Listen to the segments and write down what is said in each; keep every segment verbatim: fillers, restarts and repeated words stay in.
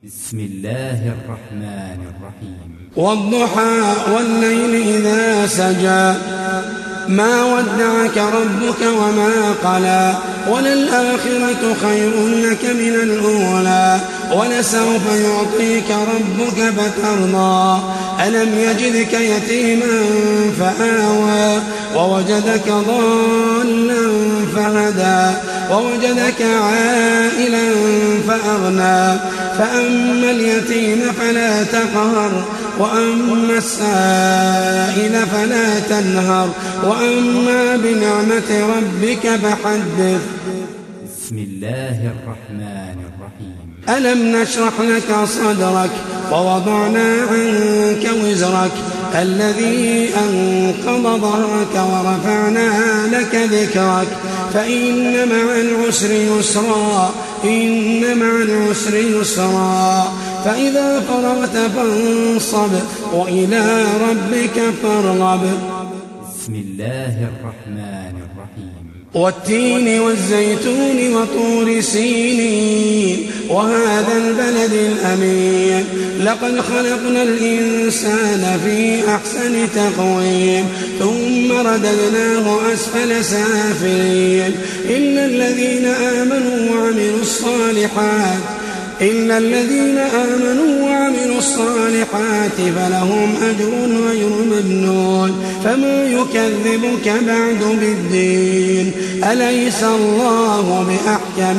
بسم الله الرحمن الرحيم. والضحى والليل إذا سجى ما ودعك ربك وما قلى وللآخرة خير لك من الأولى ولسوف يعطيك ربك فترضى ألم يجدك يتيما فآوى ووجدك ضالا فهدى ووجدك عائلا فأغنى فأما اليتيم فلا تقهر وأما السائل فلا تنهر وأما بنعمة ربك فحدث. بسم الله الرحمن الرحيم. ألم نشرح لك صدرك ووضعنا عنك وزرك الذي أنقض ظهرك ورفعنا لك ذكرك فإن مع العسر يسرا إن مع العسر يسرا فإذا فرغت فانصب وإلى ربك فارغب. بسم الله الرحمن الرحيم. والتين والزيتون وطور سينين وهذا البلد الأمين لقد خلقنا الإنسان في أحسن تقويم ثم رددناه أسفل سافلين إلا الذين آمنوا وعملوا الصالحات إلا الذين آمنوا وعملوا الصالحات فلهم أجر غير ممنون فما يكذبك بعد بالدين أليس الله بأحكم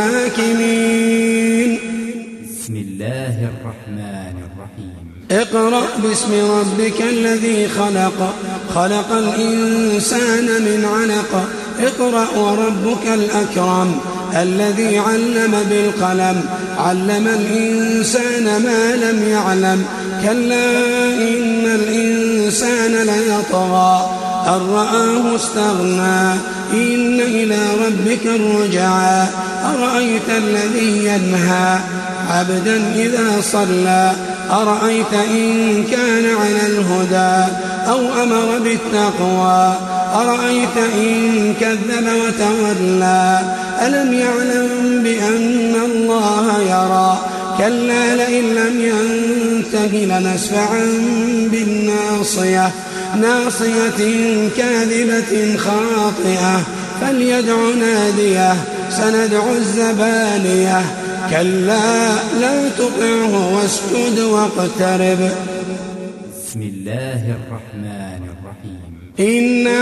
الحاكمين. بسم الله الرحمن الرحيم. اقرأ باسم ربك الذي خلق خلق الإنسان من علق اقرأ وربك الأكرم الذي علم بالقلم علم الإنسان ما لم يعلم كلا إن الإنسان ليطغى أن رآه استغنى إن إلى ربك الرجعى أرأيت الذي ينهى عبدا إذا صلى أرأيت إن كان على الهدى أو أمر بالتقوى أرأيت إن كذب وتولى ألم يعلم بأن الله يرى كلا لئن لم ينته لنسفعا بالناصية ناصية كاذبة خاطئة فليدع ناديه سندع الزبانية كلا لا تطعه واسجد واقترب. بسم الله الرحمن الرحيم. إنا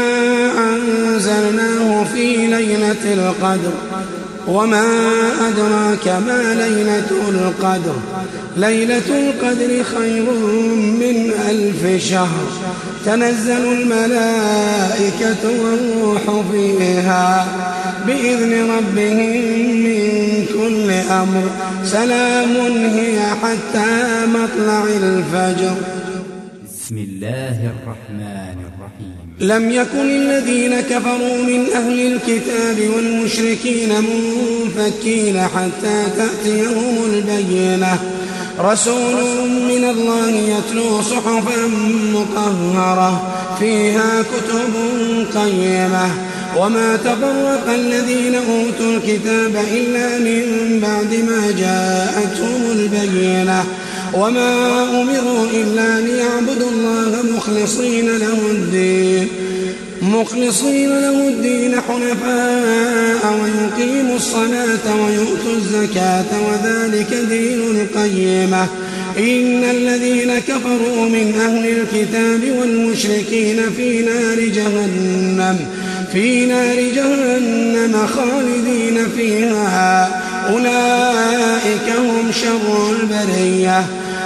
أنزلناه في ليلة القدر وما أدراك ما ليلة القدر ليلة القدر خير من ألف شهر تنزل الملائكة والروح فيها بإذن ربهم من كل أمر سلام هي حتى مطلع الفجر. بسم الله الرحمن الرحيم. لم يكن الذين كفروا من أهل الكتاب والمشركين منفكين حتى تأتيهم البينة رسول من الله يتلو صحفا مطهرة فيها كتب قيمة وما تفرق الذين أوتوا الكتاب إلا من بعد ما جاءتهم البينة وما أمروا إلا ليعبدوا الله مخلصين له الدين مخلصين له الدين حنفاء ويقيموا الصلاة ويؤتوا الزكاة وذلك دين القيمة إن الذين كفروا من أهل الكتاب والمشركين في نار جهنم في نار جهنم خالدين فيها أولئك هم شر البرية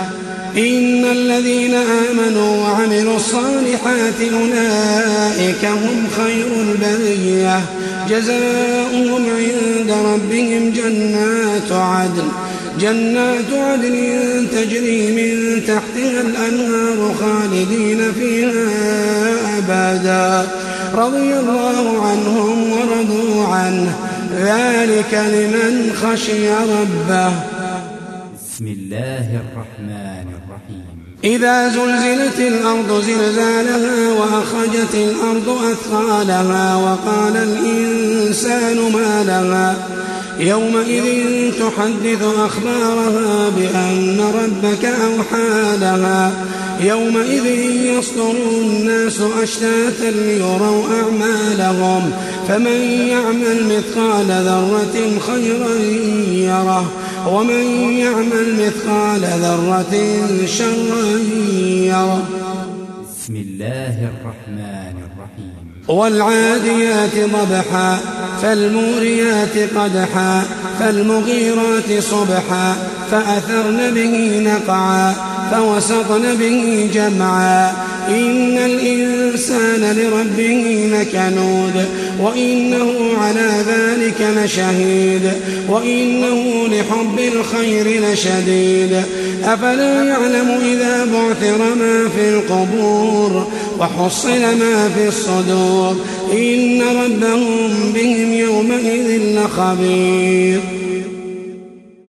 إن الذين آمنوا وعملوا الصالحات أولئك هم خير البرية جزاؤهم عند ربهم جنات عدن جنات عدن تجري من تحتها الأنهار خالدين فيها أبدا رضي الله عنهم ورضوا عنه ذلك لمن خشي ربه. بسم الله الرحمن الرحيم. إذا زلزلت الأرض زلزالها وأخرجت الأرض أثقالها وقال الإنسان ما لها يومئذ تحدث أخبارها بأن ربك أوحى لها يومئذ يصدر الناس أشتاتا ليروا أعمالهم فمن يعمل مثقال ذرة خيرا يره ومن يعمل مثقال ذرة شرا يره. بسم الله الرحمن الرحيم. والعاديات ضبحا فالموريات قدحا فالمغيرات صبحا فأثرن به نقعا فوسطن به جمعا إن الإنسان لربه لكنود وإنه على ذلك لشهيد وإنه لحب الخير لشديد أفلا يعلم إذا بعثر ما في القبور وحصل ما في الصدور إن ربهم بهم يومئذ لخبير.